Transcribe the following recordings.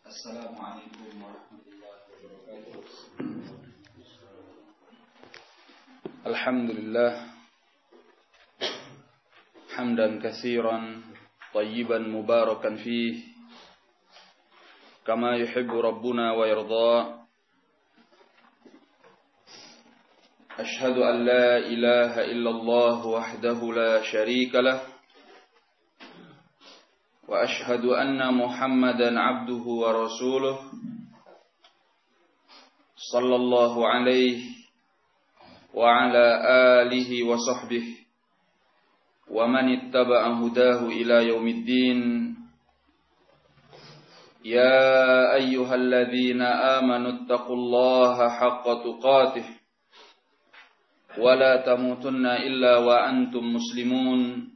Assalamualaikum warahmatullahi wabarakatuh. Alhamdulillah hamdan katsiran tayyiban mubarakan fih kama yuhibbu rabbuna wa yarda. Ashhadu an la ilaha illallah wahdahu la syarika lah wa ashhadu anna Muhammadan abduhu wa rasuluh sallallahu alaihi wa ala alihi wa sahbihi wa man ittaba'a hudahu ila yaumiddin. Ya ayyuhalladzina amanu taqullaha haqqa tuqatih wa la tamutunna illa wa antum muslimun.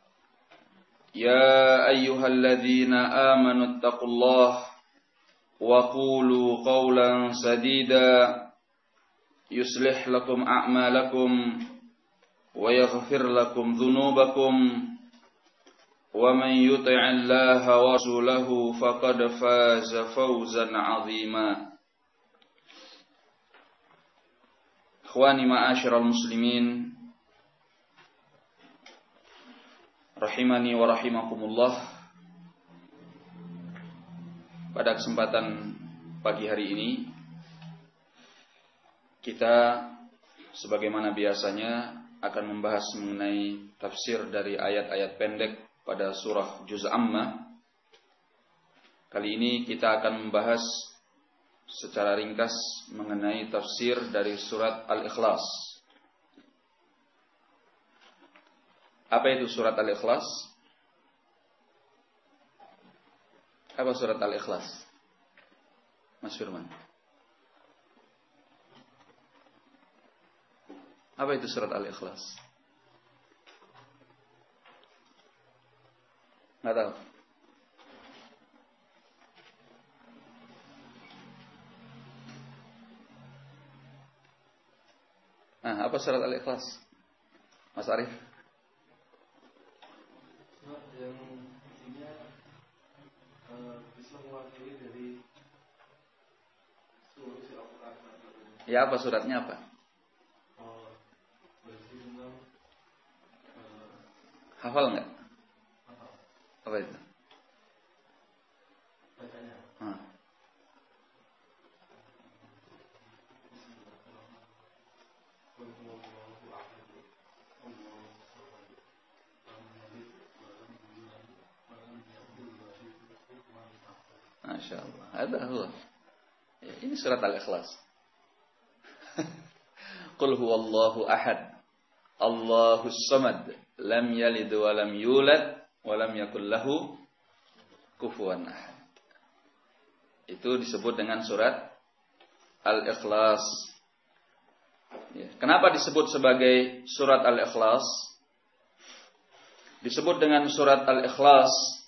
يا أيها الذين آمنوا اتقوا الله وقولوا قولا سديدا يصلح لكم أعمالكم ويغفر لكم ذنوبكم ومن يطع الله ورسوله فقد فاز فوزا عظيما. إخواني معاشر المسلمين rahimani wa rahimakumullah. Pada kesempatan pagi hari ini kita sebagaimana biasanya akan membahas mengenai tafsir dari ayat-ayat pendek pada surah Juz Amma. Kali ini kita akan membahas secara ringkas mengenai tafsir dari surat Al-Ikhlas. Apa itu surat Al-Ikhlas? Apa surat Al-Ikhlas? Mas Firman. Apa itu surat Al-Ikhlas? Nggak tahu. Apa surat Al-Ikhlas? Mas Arif? Yang intinya bisa mewakili dari seluruh isi Al-Quran. Ya, apa suratnya apa? Berisi tentang hafal nggak? Apa itu? bacanya. Masya Allah. Ada Allah. Ya, ini surat Al-Ikhlas. Qul huwallahu ahad, Allahus samad, lam yalid wa lam yulad wa lam yakul lahu kufuwan ahad. Itu disebut dengan surat Al-Ikhlas. Ya. Kenapa disebut sebagai surat Al-Ikhlas? Disebut dengan surat Al-Ikhlas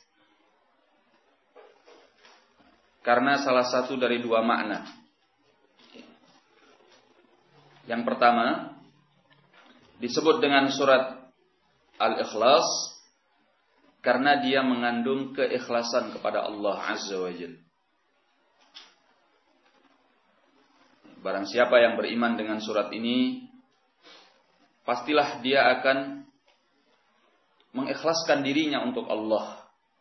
karena salah satu dari dua makna. Yang pertama, disebut dengan surat Al-Ikhlas karena dia mengandung keikhlasan kepada Allah Azza wa Jalla. Barang siapa yang beriman dengan surat ini, pastilah dia akan mengikhlaskan dirinya untuk Allah.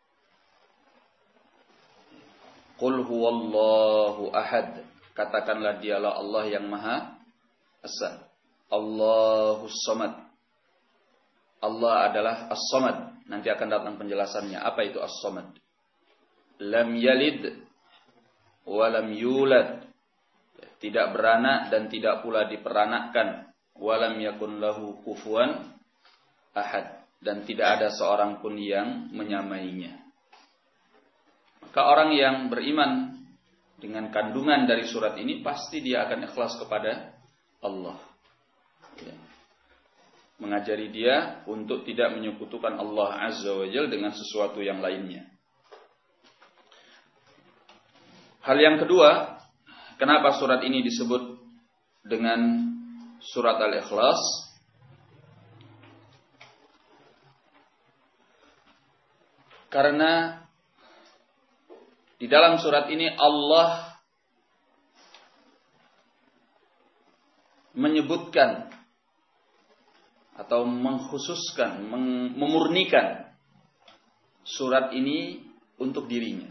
Qul huwallahu ahad. Katakanlah dialah Allah yang Maha Esa. Allahus samad. Allah adalah As-Samad. Nanti akan datang penjelasannya. Apa itu As-Samad? Lam yalid wa lam yulad. Tidak beranak dan tidak pula diperanakkan. Wa lam yakun lahu kufuwan ahad. Dan tidak ada seorang pun yang menyamainya. Maka orang yang beriman dengan kandungan dari surat ini pasti dia akan ikhlas kepada Allah. Ya. Mengajari dia untuk tidak menyekutukan Allah Azza wa Jalla dengan sesuatu yang lainnya. Hal yang kedua, kenapa surat ini disebut dengan surat Al-Ikhlas? Karena Di dalam surat ini Allah menyebutkan atau mengkhususkan, memurnikan surat ini untuk dirinya.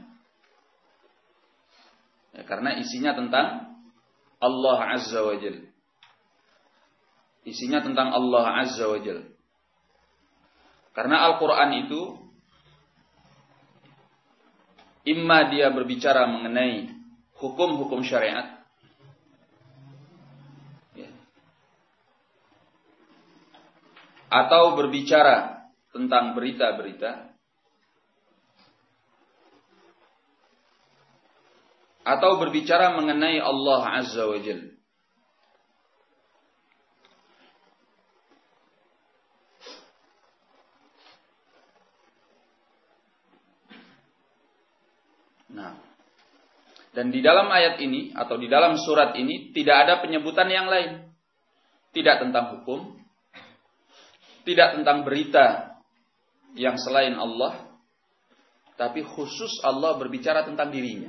Ya, karena isinya tentang Allah Azza wa Jalla. Isinya tentang Allah Azza wa Jalla. Karena Al-Quran itu imma dia berbicara mengenai hukum-hukum syariat, ya, atau berbicara tentang berita-berita, atau berbicara mengenai Allah Azza wa Jalla. Nah, dan di dalam ayat ini atau di dalam surat ini tidak ada penyebutan yang lain. Tidak tentang hukum, tidak tentang berita yang selain Allah, tapi khusus Allah berbicara tentang dirinya.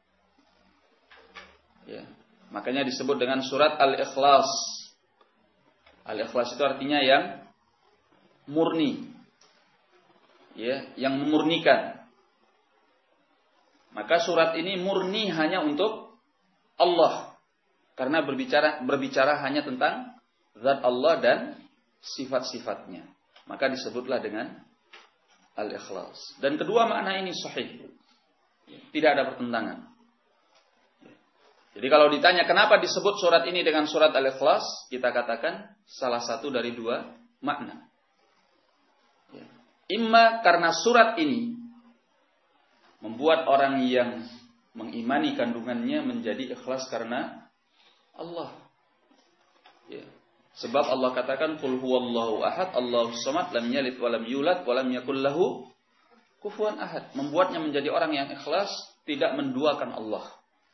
Ya, makanya disebut dengan surat Al-Ikhlas. Al-Ikhlas itu artinya yang murni, ya, yang memurnikan. Maka surat ini murni hanya untuk Allah, karena berbicara hanya tentang zat Allah dan sifat-sifatnya. Maka disebutlah dengan Al-Ikhlas. Dan kedua makna ini sahih, tidak ada pertentangan. Jadi kalau ditanya kenapa disebut surat ini dengan surat Al-Ikhlas, kita katakan salah satu dari dua makna. Imma karena surat ini membuat orang yang mengimani kandungannya menjadi ikhlas karena Allah. Ya. Sebab Allah katakan qul huwallahu ahad, Allahus samad, lam yalid wa lam yulad wa lam yakul lahu kufuwan ahad. Membuatnya menjadi orang yang ikhlas, tidak menduakan Allah.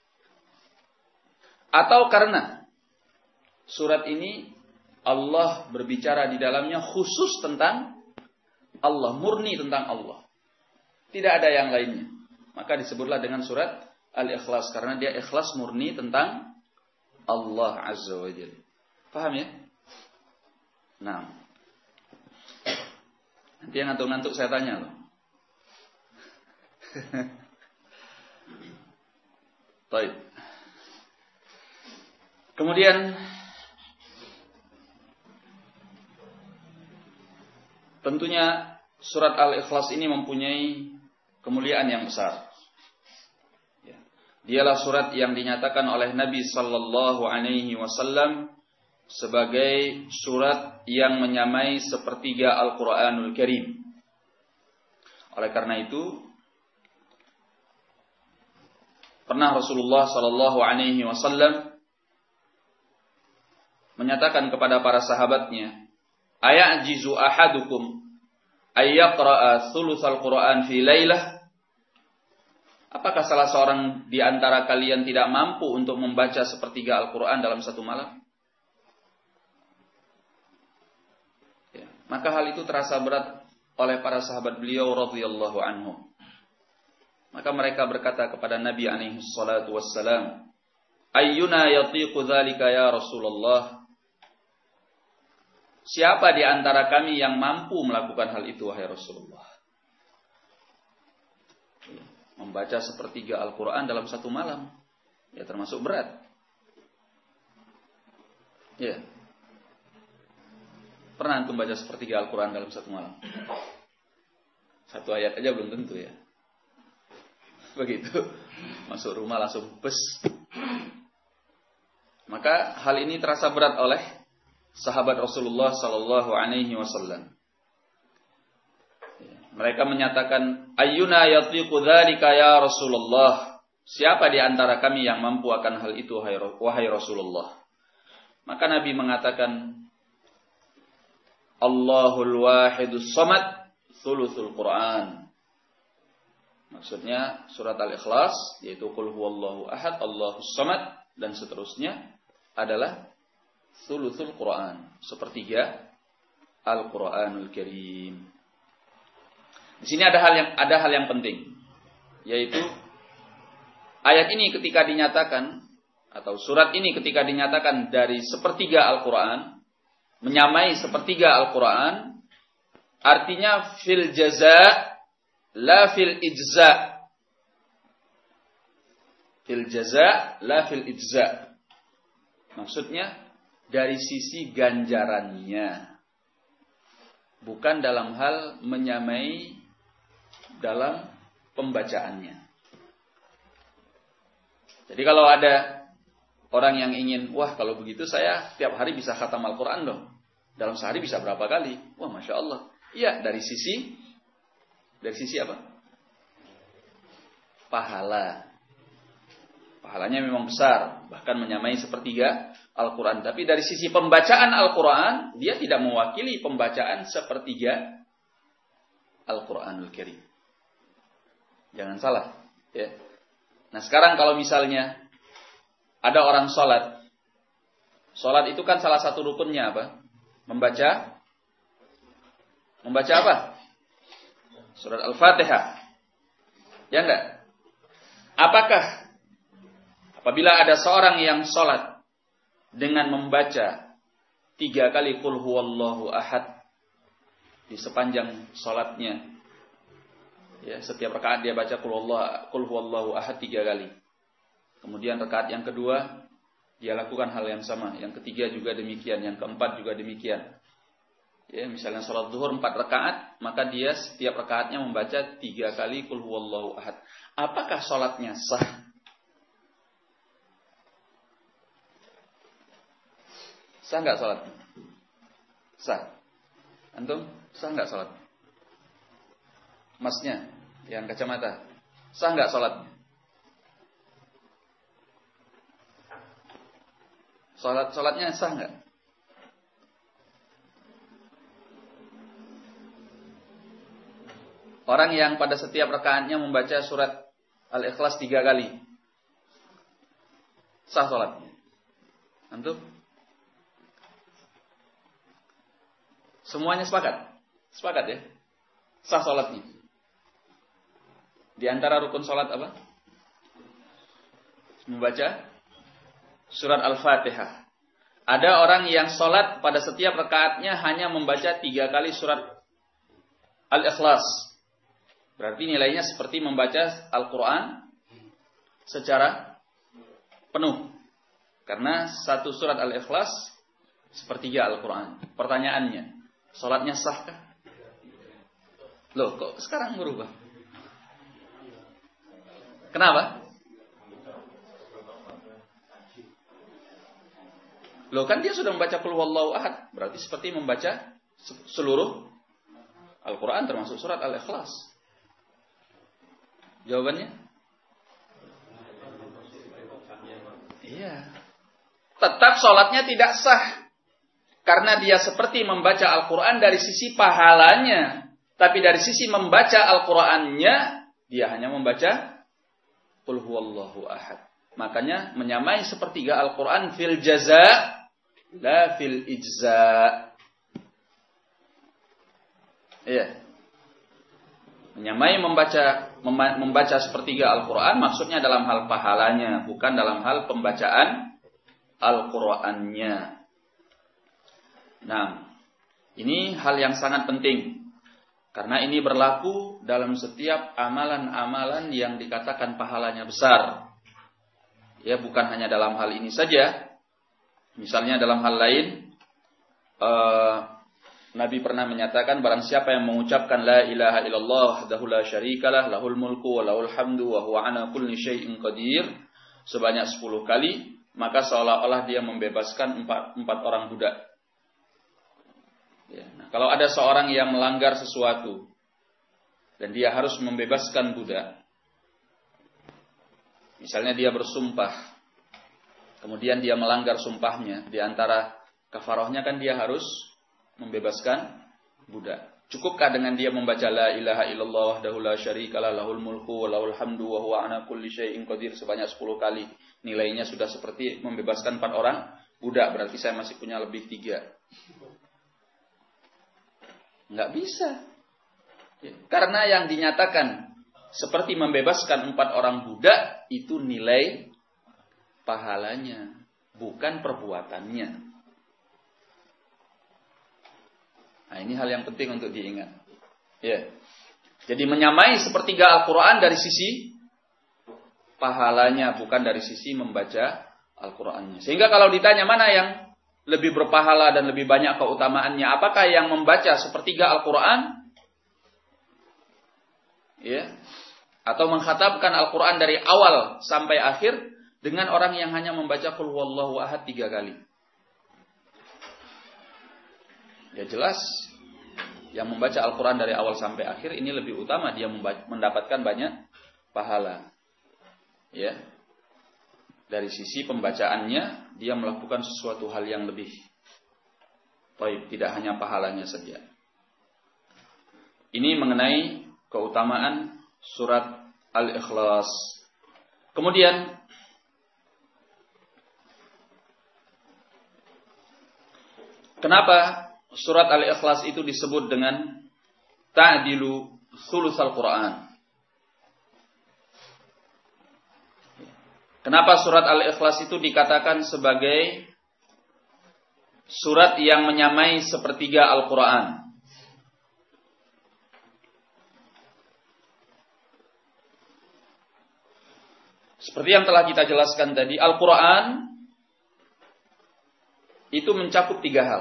Atau karena surat ini Allah berbicara di dalamnya khusus tentang Allah, murni tentang Allah. Tidak ada yang lainnya. Maka disebutlah dengan surat Al-Ikhlas, karena dia ikhlas murni tentang Allah Azza wa Jalla. Paham ya? Nah, nanti yang ngantuk-ngantuk saya tanya loh. Baik. Kemudian tentunya surat Al-Ikhlas ini mempunyai kemuliaan yang besar. Dialah surat yang dinyatakan oleh Nabi sallallahu alaihi wasallam sebagai surat yang menyamai sepertiga Al-Qur'anul Karim. Oleh karena itu, pernah Rasulullah sallallahu alaihi wasallam menyatakan kepada para sahabatnya, "Ayajizu ahadukum ayyaqra'a thulutsal Qur'an fi lailah?" Apakah salah seorang di antara kalian tidak mampu untuk membaca sepertiga Al-Qur'an dalam satu malam? Ya, maka hal itu terasa berat oleh para sahabat beliau radhiyallahu anhum. Maka mereka berkata kepada Nabi alaihi salatu wassalam, "Ayyuna yatiqu dzalika ya Rasulullah?" Siapa di antara kami yang mampu melakukan hal itu, wahai Rasulullah? Membaca sepertiga Al-Quran dalam satu malam, ya termasuk berat. Ya. Pernah antum baca sepertiga Al-Quran dalam satu malam? Satu ayat aja belum tentu ya. Begitu. Masuk rumah langsung bes. Maka hal ini terasa berat oleh sahabat Rasulullah sallallahu alaihi wasallam. Mereka menyatakan, "Ayyuna yatiqu dzalika ya Rasulullah?" Siapa di antara kami yang mampu akan hal itu, wahai Rasulullah? Maka Nabi mengatakan, "Allahul wahidus samad, thuluthul Qur'an." Maksudnya surat Al-Ikhlas, yaitu qul huwallahu ahad, Allahus samad, dan seterusnya adalah thuluthul Quran, sepertiga Al-Quranul Karim. Di sini ada hal yang penting, yaitu ayat ini ketika dinyatakan, atau surat ini ketika dinyatakan dari sepertiga Al-Quran, menyamai sepertiga Al-Quran, artinya fil jaza, la fil ijza. Fil jaza, la fil ijza. Maksudnya, dari sisi ganjarannya. Bukan dalam hal menyamai dalam pembacaannya. Jadi kalau ada orang yang ingin, wah kalau begitu saya tiap hari bisa khatam Al-Quran dong. Dalam sehari bisa berapa kali? Wah Masya Allah. Iya, dari sisi apa? Pahala. Pahalanya memang besar, bahkan menyamai sepertiga Al-Quran. Tapi dari sisi pembacaan Al-Quran, dia tidak mewakili pembacaan sepertiga Al-Quranul Karim. Jangan salah. Ya. Nah sekarang kalau misalnya ada orang sholat. Sholat itu kan salah satu rukunnya apa? Membaca apa? Surat Al-Fatihah. Ya enggak? Apakah apabila ada seorang yang sholat dengan membaca 3 kali Qul huwallahu ahad di sepanjang sholatnya, ya, setiap rakaat dia baca Qul huwallahu ahad 3 kali. Kemudian rakaat yang kedua dia lakukan hal yang sama, yang ketiga juga demikian, yang keempat juga demikian. Ya, misalnya sholat zuhur 4 rakaat, maka dia setiap rakaatnya membaca 3 kali Qul huwallahu ahad. Apakah sholatnya sah? Sah nggak sholat? Sah. Antum sah nggak sholat? Masnya yang kacamata, sah nggak sholat? Sholatnya sah nggak? Orang yang pada setiap rakaatnya membaca surat Al-Ikhlas 3 kali, sah sholatnya? Antum? Semuanya sepakat? Sepakat ya? Sah sholatnya. Di antara rukun sholat apa? Membaca surat Al-Fatihah. Ada orang yang sholat pada setiap rakaatnya hanya membaca 3 kali surat Al-Ikhlas. Berarti nilainya seperti membaca Al-Quran secara penuh. Karena satu surat Al-Ikhlas sepertiga Al-Quran. Pertanyaannya, sholatnya sahkah? Loh, kok sekarang berubah? Kenapa? Loh, kan dia sudah membaca Qul huwallahu ahad. Berarti seperti membaca seluruh Al-Quran termasuk surat Al-Ikhlas. Jawabannya? Iya. Tetap sholatnya tidak sah. Karena dia seperti membaca Al-Quran dari sisi pahalanya. Tapi dari sisi membaca Al-Qurannya, dia hanya membaca Qul huwallahu ahad. Makanya menyamai sepertiga Al-Quran fil jaza, la fil ijza. Iya. Menyamai membaca sepertiga Al-Quran maksudnya dalam hal pahalanya, bukan dalam hal pembacaan Al-Qurannya. Nah, ini hal yang sangat penting. Karena ini berlaku dalam setiap amalan-amalan yang dikatakan pahalanya besar. Ya, bukan hanya dalam hal ini saja. Misalnya dalam hal lain, Nabi pernah menyatakan barang siapa yang mengucapkan la ilaha illallah wahdahu la syarikalah lahul mulku wa lahul hamdu wa huwa ala kulli syai'in qadir sebanyak 10 kali, maka seolah-olah dia membebaskan 4 orang budak. Ya, nah, kalau ada seorang yang melanggar sesuatu dan dia harus membebaskan budak, misalnya dia bersumpah, kemudian dia melanggar sumpahnya, di antara kafarahnya kan dia harus membebaskan budak. Cukupkah dengan dia membaca la ilaha illallah wahdahu la syarikalah lahul mulku wa lahul hamdu wa huwa ala kulli syai'in qadir sebanyak 10 kali, nilainya sudah seperti membebaskan 4 orang budak, berarti saya masih punya lebih 3. Enggak bisa. Karena yang dinyatakan seperti membebaskan 4 orang budak, itu nilai pahalanya, bukan perbuatannya. Nah, ini hal yang penting untuk diingat. Ya. Jadi menyamai sepertiga Al-Quran dari sisi pahalanya, bukan dari sisi membaca Al-Qurannya. Sehingga kalau ditanya mana yang lebih berpahala dan lebih banyak keutamaannya, apakah yang membaca sepertiga Al-Quran, ya, atau mengkhatamkan Al-Quran dari awal sampai akhir, dengan orang yang hanya membaca Qul Huwallahu Ahad 3 kali. Ya jelas, yang membaca Al-Quran dari awal sampai akhir ini lebih utama, dia mendapatkan banyak pahala. Ya, dari sisi pembacaannya, dia melakukan sesuatu hal yang lebih baik, tidak hanya pahalanya saja. Ini mengenai keutamaan surat Al-Ikhlas. Kemudian kenapa surat Al-Ikhlas itu disebut dengan ta'dilu thulutsal Quran? Kenapa surat Al-Ikhlas itu dikatakan sebagai surat yang menyamai sepertiga Al-Quran? Seperti yang telah kita jelaskan tadi, Al-Quran itu mencakup 3 hal.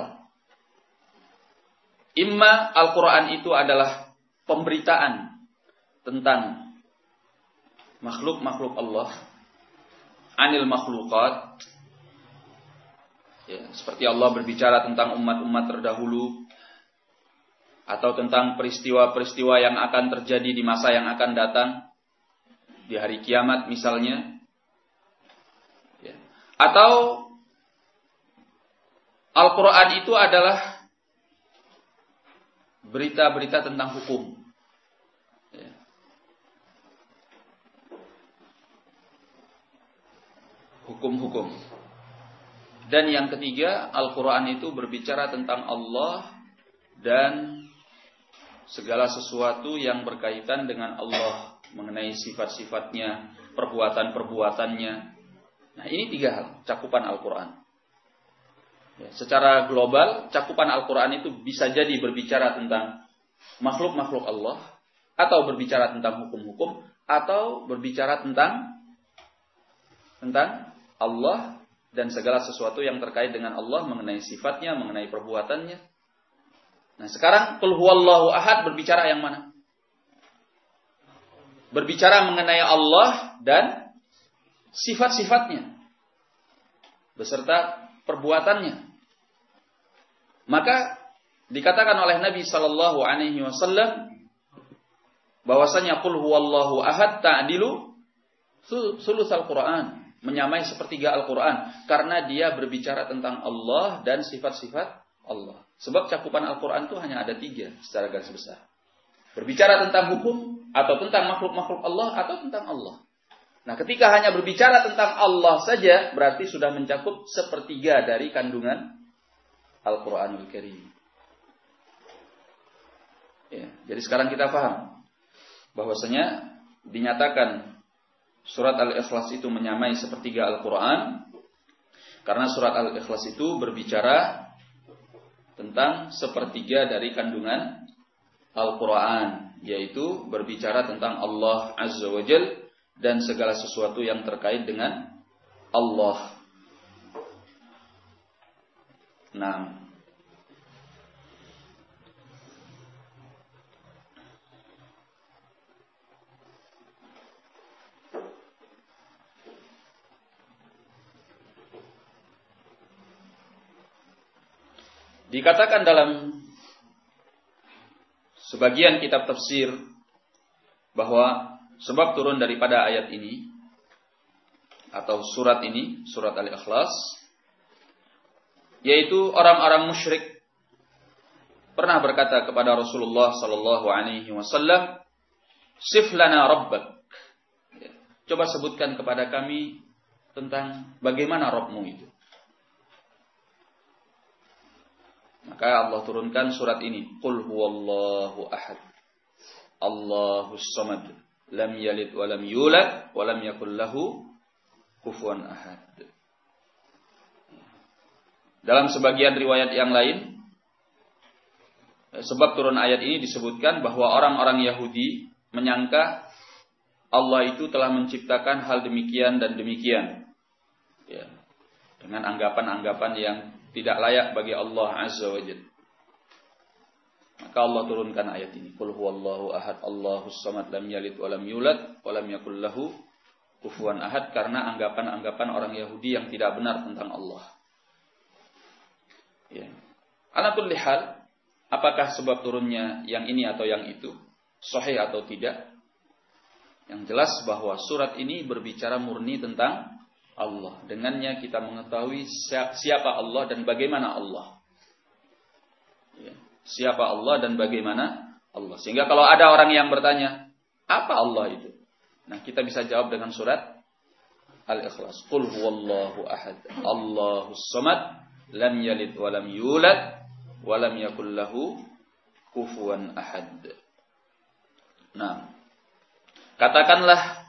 Imma Al-Quran itu adalah pemberitaan tentang makhluk-makhluk Allah, anil makhluqat, ya, seperti Allah berbicara tentang umat-umat terdahulu, atau tentang peristiwa-peristiwa yang akan terjadi di masa yang akan datang, di hari kiamat misalnya, ya. Atau Al-Quran itu adalah berita-berita tentang hukum, ya. Hukum-hukum. Dan yang ketiga, Al-Quran itu berbicara tentang Allah dan segala sesuatu yang berkaitan dengan Allah, mengenai sifat-sifatnya, perbuatan-perbuatannya. Nah, ini 3 hal cakupan Al-Quran. Ya, secara global, cakupan Al-Quran itu bisa jadi berbicara tentang makhluk-makhluk Allah, atau berbicara tentang hukum-hukum, atau berbicara tentang Allah dan segala sesuatu yang terkait dengan Allah, mengenai sifatnya, mengenai perbuatannya. Nah, sekarang Qul Huwallahu Ahad berbicara yang mana? Berbicara mengenai Allah dan sifat-sifatnya beserta perbuatannya. Maka dikatakan oleh Nabi sallallahu alaihi wasallam bahwasanya Qul Huwallahu Ahad ta'dilu thulutsal Quran, menyamai sepertiga Al-Quran, karena dia berbicara tentang Allah dan sifat-sifat Allah. Sebab cakupan Al-Quran itu hanya ada 3 secara garis besar. Berbicara tentang hukum, atau tentang makhluk-makhluk Allah, atau tentang Allah. Nah, ketika hanya berbicara tentang Allah saja, berarti sudah mencakup sepertiga dari kandungan Al-Quranul Karim. Ya, jadi sekarang kita paham bahwasanya dinyatakan surat Al-Ikhlas itu menyamai sepertiga Al-Quran, karena surat Al-Ikhlas itu berbicara tentang sepertiga dari kandungan Al-Quran, yaitu berbicara tentang Allah Azza wa Jal dan segala sesuatu yang terkait dengan Allah. Nah, dikatakan dalam sebagian kitab tafsir bahwa sebab turun daripada ayat ini atau surat ini, surat Al-Ikhlas, yaitu orang-orang musyrik pernah berkata kepada Rasulullah sallallahu alaihi wasallam, "Sif lana rabbak." Coba sebutkan kepada kami tentang bagaimana Rabbmu itu. Maka Allah turunkan surat ini, Qul Huwallahu Ahad, Allahus Samad, lam yalid wa lam yulad wa lam yakul lahu kufuwan ahad. Dalam sebagian riwayat yang lain, sebab turun ayat ini disebutkan bahwa orang-orang Yahudi menyangka Allah itu telah menciptakan hal demikian dan demikian, ya, dengan anggapan-anggapan yang tidak layak bagi Allah Azza wa Jalla. Maka Allah turunkan ayat ini, qul huwallahu ahad, Allahus samad, lam yalid wa lam yulad wa lam yakul lahu kufuwan ahad, karena anggapan-anggapan orang Yahudi yang tidak benar tentang Allah. Ya. Ala kulli hal, apakah sebab turunnya yang ini atau yang itu, sahih atau tidak? Yang jelas bahwa surat ini berbicara murni tentang Allah. Dengannya kita mengetahui siapa Allah dan bagaimana Allah. Ya. Siapa Allah dan bagaimana Allah. Sehingga kalau ada orang yang bertanya, apa Allah itu? Nah, kita bisa jawab dengan surat Al-Ikhlas. Qul huwallahu ahad, Allahus samad, lam yalid wa lam yulad wa lam yakul lahu kufuwan ahad. Nah, katakanlah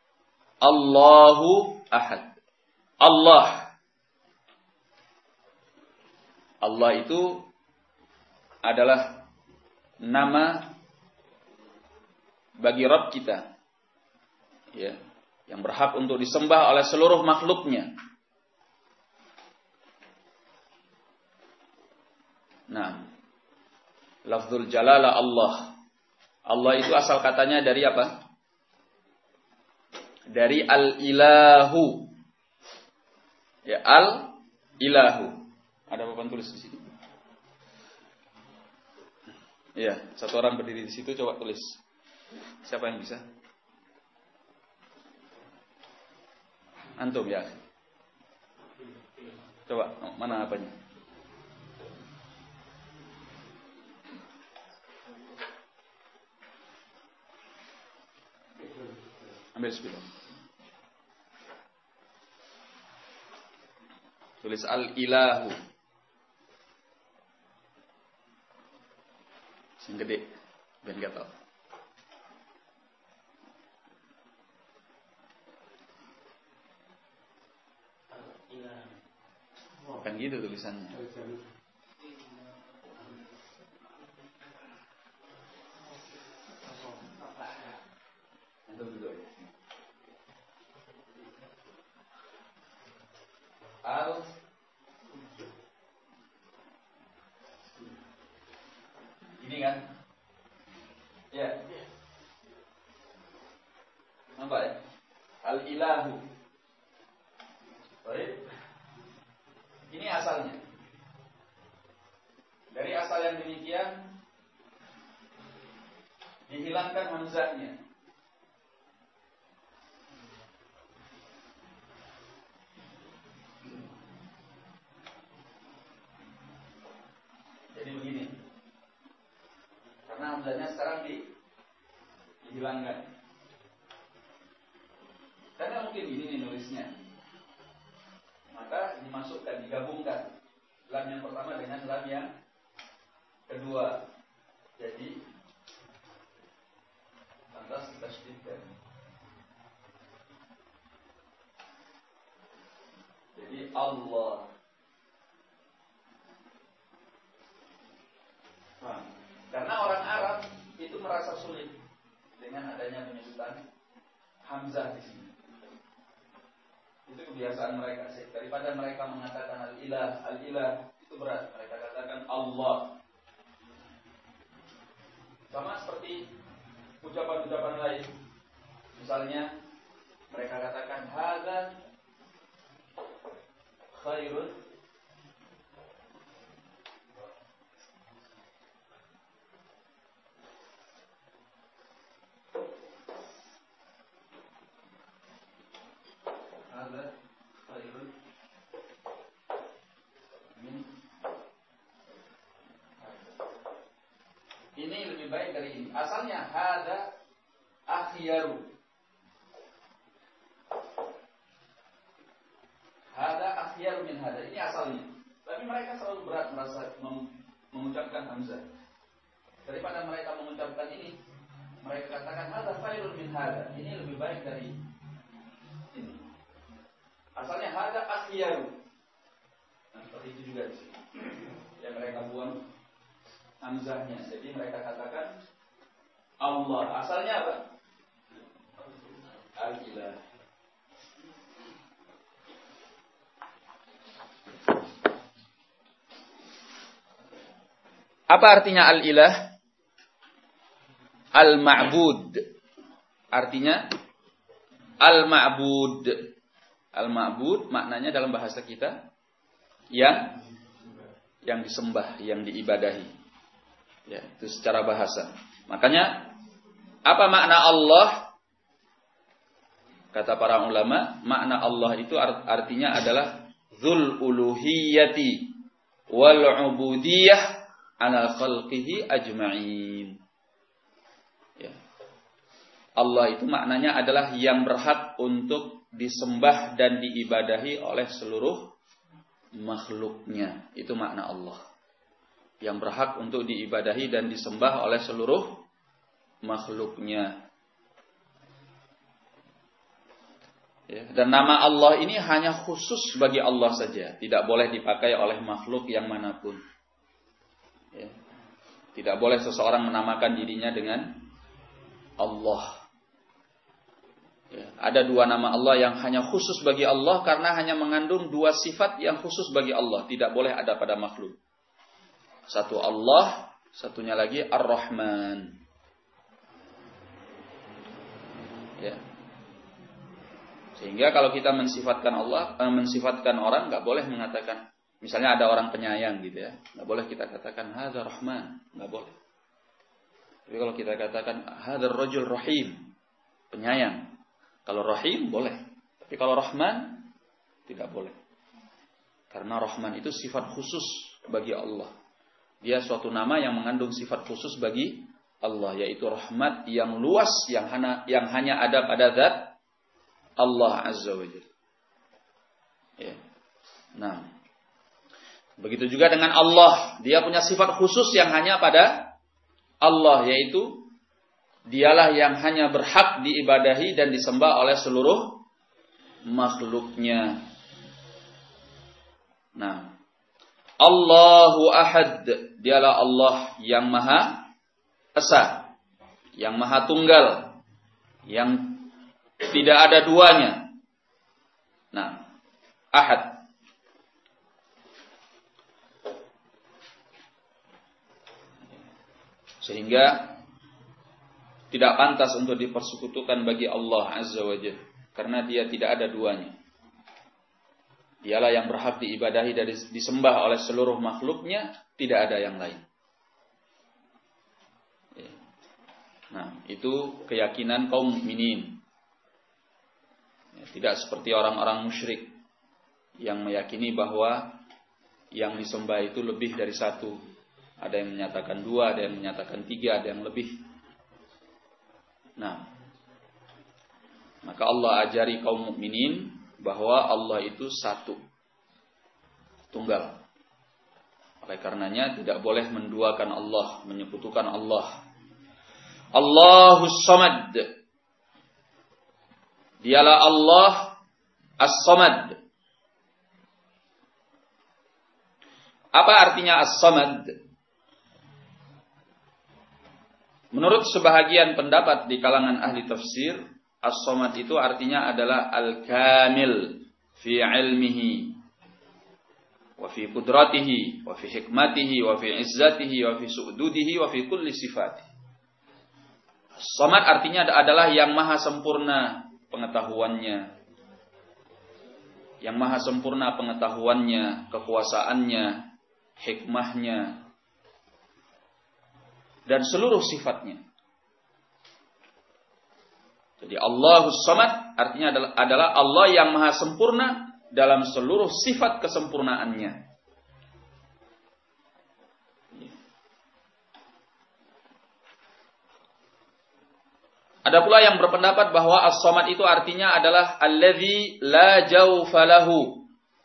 Allahu ahad. Allah itu adalah nama bagi Rabb kita, ya, yang berhak untuk disembah oleh seluruh makhluknya. Nah, lafzul jalalah Allah. Allah itu asal katanya dari apa? Dari al-ilahu. Ya, al-ilahu. Ada papan tulis di sini. Ya, satu orang berdiri di situ, coba tulis. Siapa yang bisa? Antum ya. Coba, mana apanya? Ambil sepuluh. Tulis al-ilahu. Sing gede, ben gak tau. Kan gitu tulisannya. Ini kan? Ya. Nampak ya? Al-ilahu. Baik. Ini asalnya. Dari asal yang demikian dihilangkan hamzahnya. Jadi begini. Karena hamzahnya sekarang dihilangkan. Karena mungkin ini nih nulisnya. Maka dimasukkan, digabungkan lam yang pertama dengan lam yang kedua. Jadi lantas kita sedikitkan. Jadi Allah. Nah, karena orang Arab itu merasa sulit dengan adanya penyebutan hamzah di sini. Itu kebiasaan mereka sih. Daripada mereka mengatakan al-ilah itu berat. Mereka katakan Allah. Sama seperti ucapan-ucapan lain. Misalnya mereka katakan hadza khairun ini lebih baik dari ini. Asalnya hadza akhyaru. Hadza akhyaru min hadza. Ini asalnya. Tapi mereka selalu berat merasa mengucapkan hamzah. Daripada mereka mengucapkan ini, mereka katakan hadza khairun min hadza, ini lebih baik dari ini. Asalnya hadza akhyaru. Nah, seperti itu juga di sini. Yang mereka buang hamzahnya. Jadi mereka katakan Allah. Asalnya apa? Al-ilah. Apa artinya al-ilah? Al-ma'bud. Artinya al-ma'bud. Al-ma'bud maknanya dalam bahasa kita yang disembah, yang diibadahi. Ya, itu secara bahasa. Makanya apa makna Allah? Kata para ulama, makna Allah itu artinya adalah dzul uluhiyati wal ubudiyah ala khalqihi ajma'in. Ya. Allah itu maknanya adalah yang berhak untuk disembah dan diibadahi oleh seluruh makhluknya. Itu makna Allah. Yang berhak untuk diibadahi dan disembah oleh seluruh makhluknya. Ya, dan nama Allah ini hanya khusus bagi Allah saja. Tidak boleh dipakai oleh makhluk yang manapun. Ya. Tidak boleh seseorang menamakan dirinya dengan Allah. Ya. Ada dua nama Allah yang hanya khusus bagi Allah karena hanya mengandung dua sifat yang khusus bagi Allah. Tidak boleh ada pada makhluk. Satu Allah, satunya lagi Ar-Rahman. Ya. Sehingga kalau kita mensifatkan Allah, mensifatkan orang, nggak boleh mengatakan, misalnya ada orang penyayang gitu ya, nggak boleh kita katakan hadza Rahman, nggak boleh. Tapi kalau kita katakan hadza Rajul Rahim, penyayang. Kalau Rahim boleh, tapi kalau Rahman tidak boleh. Karena Rahman itu sifat khusus bagi Allah. Dia suatu nama yang mengandung sifat khusus bagi Allah, yaitu rahmat yang luas yang hanya ada pada zat Allah Azza wa Jalla. Ya. Nah, begitu juga dengan Allah, dia punya sifat khusus yang hanya pada Allah, yaitu dialah yang hanya berhak diibadahi dan disembah oleh seluruh makhluknya. Nah, Allahu Ahad, dialah Allah yang Maha Esa, yang Maha Tunggal, yang tidak ada duanya. Nah, Ahad. Sehingga tidak pantas untuk dipersekutukan bagi Allah Azza wa Jalla, karena dia tidak ada duanya. Dialah yang berhak diibadahi dan disembah oleh seluruh makhluknya, tidak ada yang lain. Nah, itu keyakinan kaum mukminin. Tidak seperti orang-orang musyrik yang meyakini bahwa yang disembah itu lebih dari satu. Ada yang menyatakan dua, ada yang menyatakan tiga, ada yang lebih. Nah, maka Allah ajari kaum mukminin bahwa Allah itu satu, tunggal. Oleh karenanya tidak boleh menduakan Allah, menyekutukan Allah. Allahus Samad. Dialah Allah As-Samad. Apa artinya As-Samad? Menurut sebahagian pendapat di kalangan ahli tafsir, As-Samad itu artinya adalah Al-Kamil fi ilmihi wa fi qudratihi wa fi hikmatihi wa fi izzatihi wa fi su'dudihi wa fi kulli sifatihi. As-Samad artinya adalah yang maha sempurna pengetahuannya, yang maha sempurna pengetahuannya, kekuasaannya, hikmahnya, dan seluruh sifatnya. Jadi Allahus Samad artinya adalah Allah yang maha sempurna dalam seluruh sifat kesempurnaannya. Ada pula yang berpendapat bahwa As-Samad itu artinya adalah alladzi la jawfa lahu,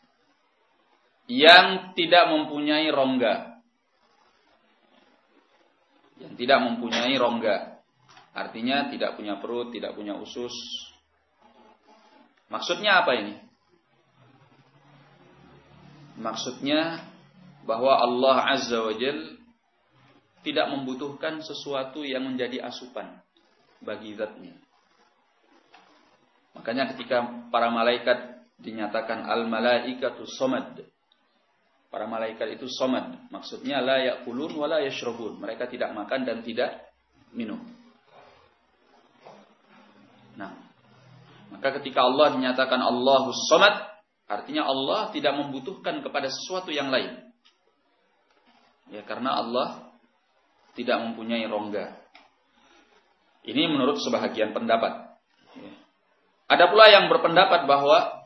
yang tidak mempunyai rongga. Yang tidak mempunyai rongga. Artinya tidak punya perut, tidak punya usus. Maksudnya apa ini? Maksudnya bahwa Allah Azza wa Jalla tidak membutuhkan sesuatu yang menjadi asupan bagi zatnya. Makanya ketika para malaikat dinyatakan al-malaikatu somad. Para malaikat itu somad. Maksudnya la ya'kulun wa la yashrabun. Mereka tidak makan dan tidak minum. Nah, maka ketika Allah dinyatakan Allahus somad, artinya Allah tidak membutuhkan kepada sesuatu yang lain. Ya, karena Allah tidak mempunyai rongga. Ini menurut sebahagian pendapat. Ya. Ada pula yang berpendapat bahwa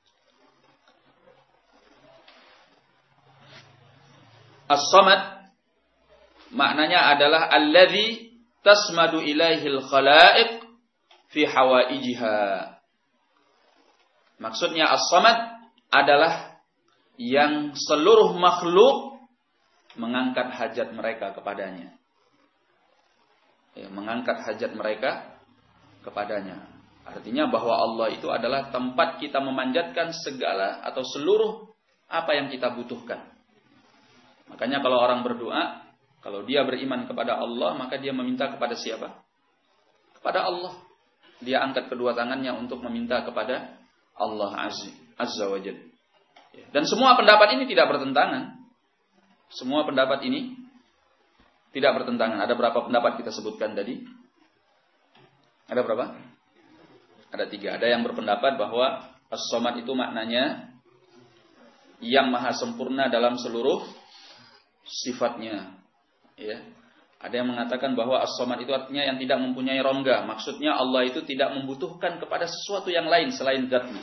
as-samad maknanya adalah alladzi tasmadu ilaihil khalaiq fi hawaijiha. Maksudnya as-samad adalah yang seluruh makhluk mengangkat hajat mereka kepadanya. Ya, mengangkat hajat mereka kepadanya. Artinya bahwa Allah itu adalah tempat kita memanjatkan segala atau seluruh apa yang kita butuhkan. Makanya kalau orang berdoa, kalau dia beriman kepada Allah, maka dia meminta kepada siapa? Kepada Allah. Dia angkat kedua tangannya untuk meminta kepada Allah Azza wa Jalla. Dan semua pendapat ini tidak bertentangan. Semua pendapat ini tidak bertentangan. Ada berapa pendapat kita sebutkan tadi? Ada berapa? Ada 3. Ada yang berpendapat bahwa as-samad itu maknanya yang maha sempurna dalam seluruh sifatnya. Ya. Ada yang mengatakan bahwa as-samad itu artinya yang tidak mempunyai rongga. Maksudnya Allah itu tidak membutuhkan kepada sesuatu yang lain selain zatnya.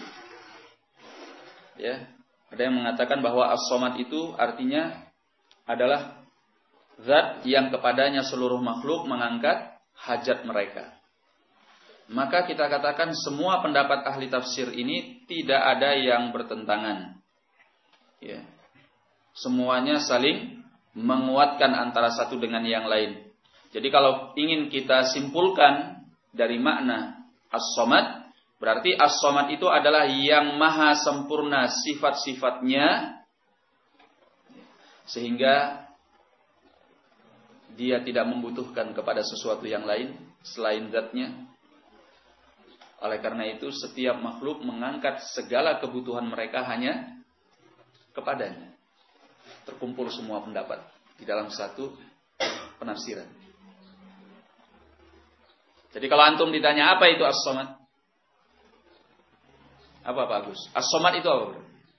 Ya. Ada yang mengatakan bahwa as-samad itu artinya adalah zat yang kepadanya seluruh makhluk mengangkat hajat mereka. Maka kita katakan semua pendapat ahli tafsir ini tidak ada yang bertentangan. Ya. Semuanya saling menguatkan antara satu dengan yang lain. Jadi kalau ingin kita simpulkan dari makna as-samad, berarti as-samad itu adalah yang maha sempurna sifat-sifatnya, sehingga dia tidak membutuhkan kepada sesuatu yang lain selain zatnya. Oleh karena itu setiap makhluk mengangkat segala kebutuhan mereka hanya kepadanya. Terkumpul semua pendapat di dalam satu penafsiran. Jadi kalau antum ditanya apa itu as-samad? Apa Pak Agus? As-samad itu apa?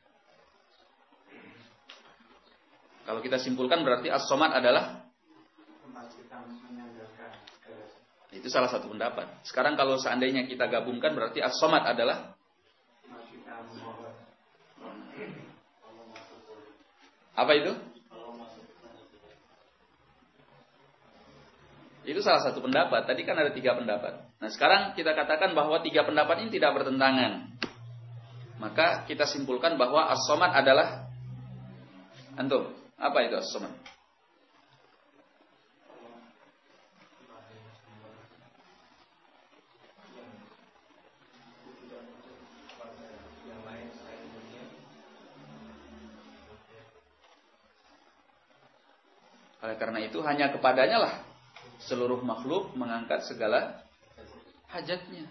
Kalau kita simpulkan berarti as-samad adalah itu salah satu pendapat. Sekarang kalau seandainya kita gabungkan berarti as-samad adalah apa itu? Itu salah satu pendapat. Tadi kan ada 3 pendapat. Nah sekarang kita katakan bahwa 3 pendapat ini tidak bertentangan. Maka kita simpulkan bahwa as-samad adalah antum. Apa itu as-samad? Oleh karena itu hanya kepadanya lah seluruh makhluk mengangkat segala hajatnya.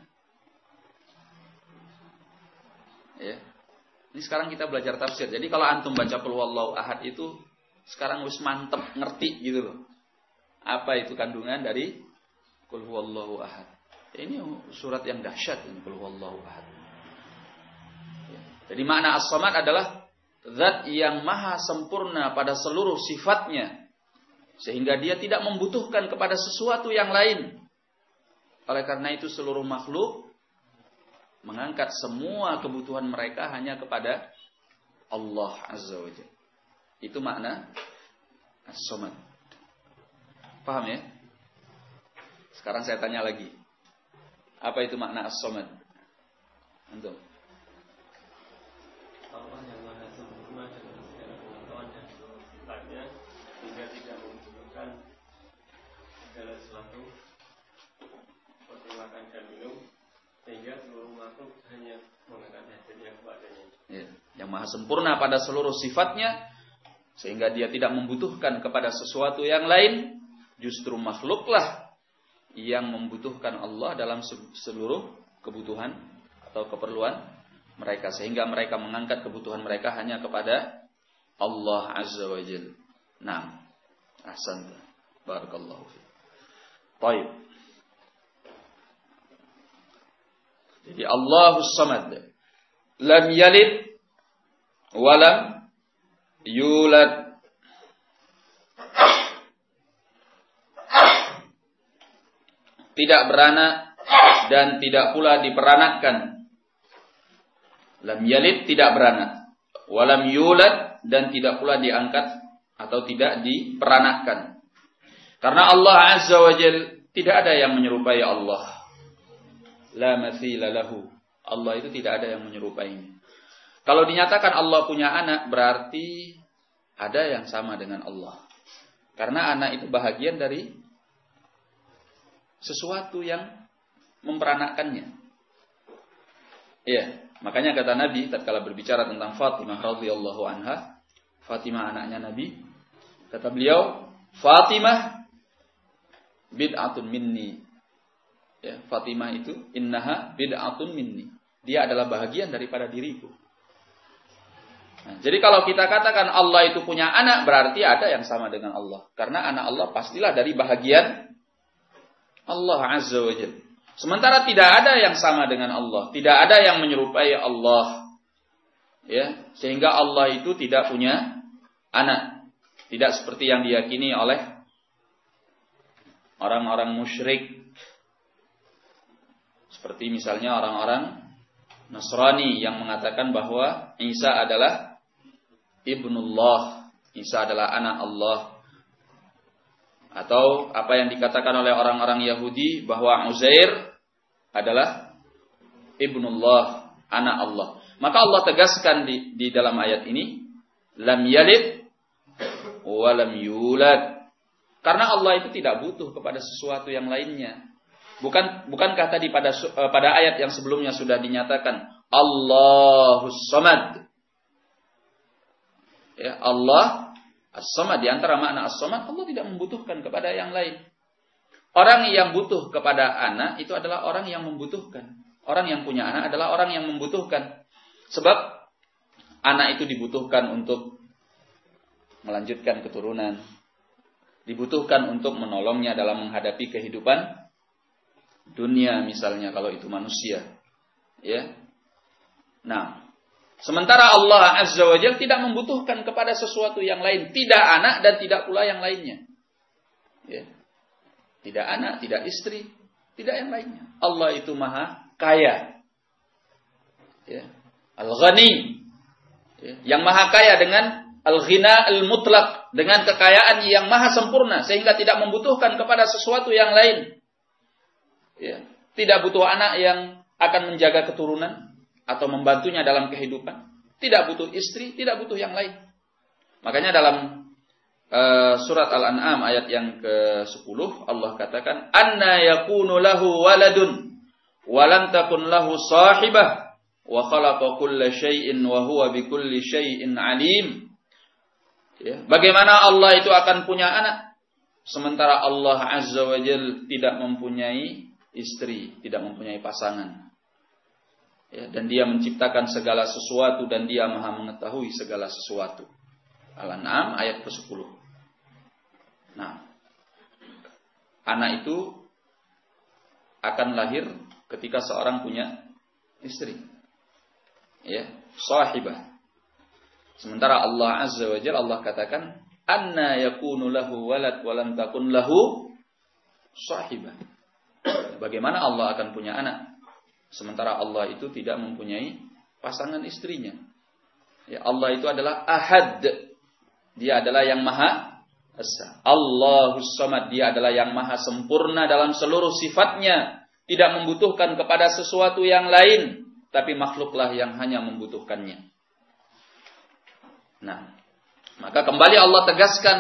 Ya. Ini sekarang kita belajar tafsir. Jadi kalau antum baca qul huwallahu ahad itu sekarang wis mantep ngerti gitu loh. Apa itu kandungan dari qul huwallahu ahad. Ini surat yang dahsyat ini qul huwallahu ahad. Ya. Jadi makna as-samad adalah zat yang maha sempurna pada seluruh sifatnya, sehingga dia tidak membutuhkan kepada sesuatu yang lain. Oleh karena itu seluruh makhluk mengangkat semua kebutuhan mereka hanya kepada Allah Azza wa Jalla. Itu makna as-samad. Paham ya? Sekarang saya tanya lagi. Apa itu makna as-samad? Antum? Allah yang maha sempurna dengan segala pengetahuan dan seluruh sifatnya, sehingga tidak membutuhkan segala sesuatu makhluk hanya mengangkat hajatnya kepadanya. Ya, yang maha sempurna pada seluruh sifatnya, sehingga dia tidak membutuhkan kepada sesuatu yang lain. Justru makhluklah yang membutuhkan Allah dalam seluruh kebutuhan atau keperluan mereka, sehingga mereka mengangkat kebutuhan mereka hanya kepada Allah Azza wa Jalla. Naam. Ahsanta. Barakallahu fiik. Baik. Jadi Allahus Samad, lam yalid wa lam yulad. Tidak beranak dan tidak pula diperanakkan. Lam yalid, tidak beranak. Wa lam yulad, dan tidak pula diangkat atau tidak diperanakkan. Karena Allah Azza wa Jalla tidak ada yang menyerupai Allah. La matsila lahu. Allah itu tidak ada yang menyerupainya. Kalau dinyatakan Allah punya anak, berarti ada yang sama dengan Allah. Karena anak itu bahagian dari sesuatu yang memperanakkannya. Iya, makanya kata Nabi tatkala berbicara tentang Fatimah radhiyallahu anha, Fatimah anaknya Nabi, kata beliau, Fatimah bid'atun minni. Ya, Fatimah itu innaha bid'atun minni. Dia adalah bahagian daripada diriku. Nah, jadi kalau kita katakan Allah itu punya anak, berarti ada yang sama dengan Allah. Karena anak Allah pastilah dari bahagian Allah Azza wa Jalla. Sementara tidak ada yang sama dengan Allah, tidak ada yang menyerupai Allah. Ya, sehingga Allah itu tidak punya anak. Tidak seperti yang diyakini oleh orang-orang musyrik. Seperti misalnya orang-orang Nasrani yang mengatakan bahwa Isa adalah Ibnullah, Isa adalah anak Allah. Atau apa yang dikatakan oleh orang-orang Yahudi bahwa Uzair adalah Ibnullah, anak Allah. Maka Allah tegaskan di dalam ayat ini, lam yalid wa lam yulad. Karena Allah itu tidak butuh kepada sesuatu yang lainnya. Bukankah tadi pada ayat yang sebelumnya sudah dinyatakan Allahus Samad. Ya, Allah As-Samad, di antara makna As-Samad, Allah tidak membutuhkan kepada yang lain. Orang yang butuh kepada anak itu adalah orang yang membutuhkan. Orang yang punya anak adalah orang yang membutuhkan. Sebab anak itu dibutuhkan untuk melanjutkan keturunan. Dibutuhkan untuk menolongnya dalam menghadapi kehidupan dunia, misalnya kalau itu manusia. Ya. Nah, sementara Allah Azza wa Jalla tidak membutuhkan kepada sesuatu yang lain, tidak anak dan tidak pula yang lainnya. Ya. Tidak anak, tidak istri, tidak yang lainnya. Allah itu maha kaya. Ya. Al-Ghani. Ya. Yang maha kaya dengan al-ghina al-mutlaq, dengan kekayaan yang maha sempurna sehingga tidak membutuhkan kepada sesuatu yang lain. Ya. Tidak butuh anak yang akan menjaga keturunan atau membantunya dalam kehidupan. Tidak butuh istri, tidak butuh yang lain. Makanya dalam surat Al-An'am ayat yang ke-10 Allah katakan, anna yakunu lahu waladun wa lam takun lahu sahibah wa khalaqa kulla syai'in wa huwa bikulli syai'in alim. Ya, bagaimana Allah itu akan punya anak sementara Allah Azza wa Jalla tidak mempunyai istri, tidak mempunyai pasangan. Ya, dan dia menciptakan segala sesuatu dan dia maha mengetahui segala sesuatu. Al-An'am ayat ke-10. Nah, anak itu akan lahir ketika seorang punya istri. Ya, sahibah. Sementara Allah Azza wa Jalla, Allah katakan, anna yakunu lahu walad wa lam takun lahu sahibah. Bagaimana Allah akan punya anak sementara Allah itu tidak mempunyai pasangan istrinya? Ya, Allah itu adalah Ahad. Dia adalah yang maha esa. Allahus Samad, dia adalah yang maha sempurna dalam seluruh sifatnya, tidak membutuhkan kepada sesuatu yang lain, tapi makhluklah yang hanya membutuhkannya. Nah, maka kembali Allah tegaskan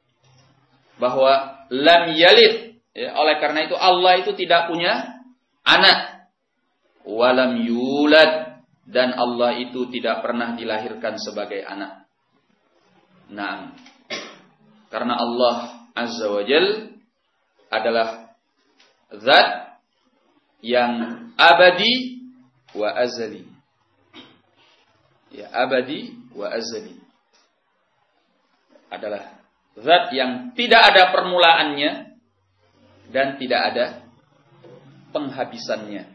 bahwa lam yalid. Ya, oleh karena itu Allah itu tidak punya anak. wa lam yulad, dan Allah itu tidak pernah dilahirkan sebagai anak. Nah, karena Allah Azza wa Jal adalah zat yang abadi wa azali. Ya, abadi wa azali. Adalah zat yang tidak ada permulaannya dan tidak ada penghabisannya.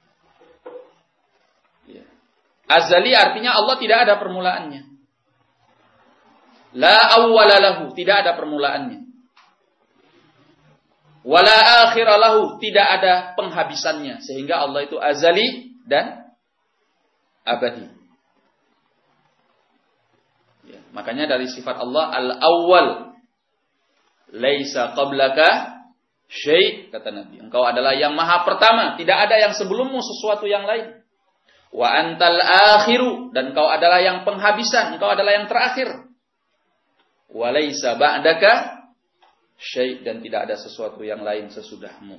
Ya. Azali artinya Allah tidak ada permulaannya. La awwala lahu, tidak ada permulaannya. Wala akhira lahu, tidak ada penghabisannya. Sehingga Allah itu azali dan abadi. Ya, makanya dari sifat Allah al-awwal, laisa qablaka syai', kata Nabi. Engkau adalah yang maha pertama, tidak ada yang sebelummu sesuatu yang lain. Wa antal akhiru, dan engkau adalah yang penghabisan, engkau adalah yang terakhir. Wa laisa ba'daka syai', dan tidak ada sesuatu yang lain sesudahmu.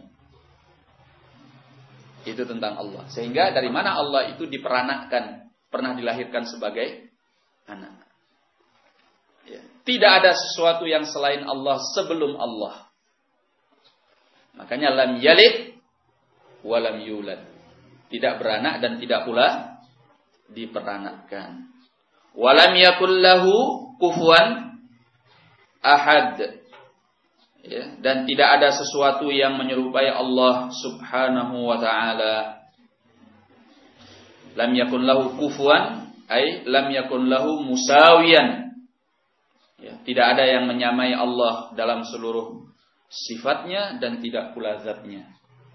Itu tentang Allah. Sehingga dari mana Allah itu diperanakkan, pernah dilahirkan sebagai anak. Ya. Tidak ada sesuatu yang selain Allah sebelum Allah. Makanya lam yalid wa lam yulad. Tidak beranak dan tidak pula diperanakkan. Wa lam yakul lahu kufuwan ahad. Ya, dan tidak ada sesuatu yang menyerupai Allah Subhanahu wa ta'ala. Lam yakun lahu kufuwan, ay lam yakun lahu musawiyan. Ya, tidak ada yang menyamai Allah dalam seluruh sifatnya dan tidak pula zatnya.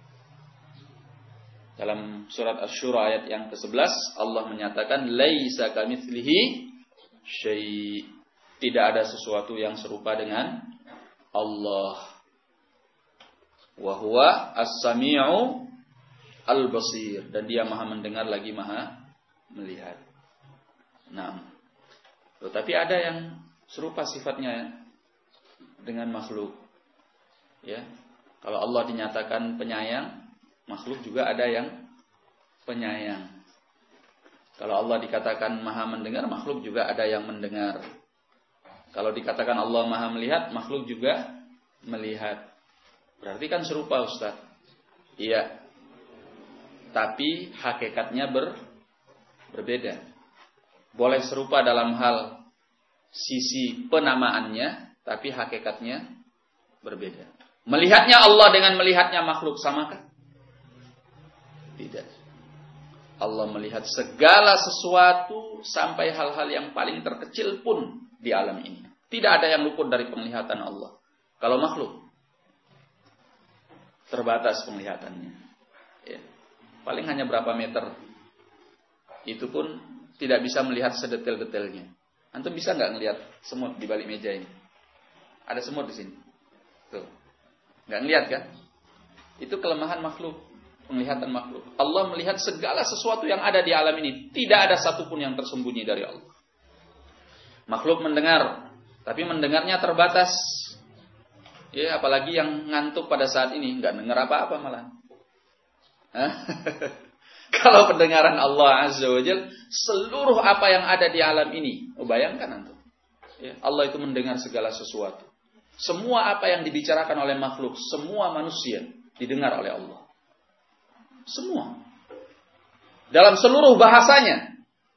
Dalam surat Asy-Syura ayat yang ke-11 Allah menyatakan laisa kamitslihi syai'. Tidak ada sesuatu yang serupa dengan Allah. Wa huwa as-sami'u al-basir, dan dia maha mendengar lagi maha melihat. Nah, tetapi ada yang serupa sifatnya dengan makhluk. Ya. Kalau Allah dinyatakan penyayang, makhluk juga ada yang penyayang. Kalau Allah dikatakan maha mendengar, makhluk juga ada yang mendengar. Kalau dikatakan Allah maha melihat, makhluk juga melihat. Berarti kan serupa, Ustaz. Iya. Tapi hakikatnya berbeda. Boleh serupa dalam hal sisi penamaannya, tapi hakikatnya berbeda. Melihatnya Allah dengan melihatnya makhluk samakah? Tidak. Allah melihat segala sesuatu sampai hal-hal yang paling terkecil pun di alam ini. Tidak ada yang luput dari penglihatan Allah. Kalau makhluk, terbatas penglihatannya. Ya. Paling hanya berapa meter. Itu pun tidak bisa melihat sedetail-detailnya. Antum bisa nggak ngelihat semut di balik meja ini? Ada semut di sini. Tuh. Nggak ngelihat kan? Itu kelemahan makhluk. Penglihatan makhluk. Allah melihat segala sesuatu yang ada di alam ini. Tidak ada satupun yang tersembunyi dari Allah. Makhluk mendengar, tapi mendengarnya terbatas. Ya, apalagi yang ngantuk pada saat ini, nggak dengar apa-apa malah. Kalau pendengaran Allah Azza wa Jalla, seluruh apa yang ada di alam ini, bayangkan antum. Ya, Allah itu mendengar segala sesuatu. Semua apa yang dibicarakan oleh makhluk, semua manusia didengar oleh Allah. Semua. Dalam seluruh bahasanya.